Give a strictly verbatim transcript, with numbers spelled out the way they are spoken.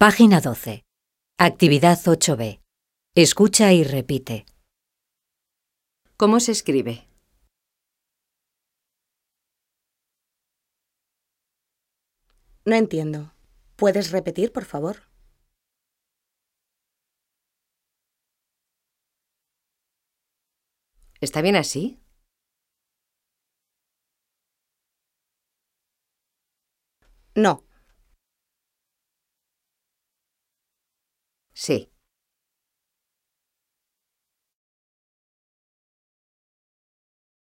Página doce. Actividad ocho B. Escucha y repite. ¿Cómo se escribe? No entiendo. ¿Puedes repetir, por favor? ¿Está bien así? No. Sí.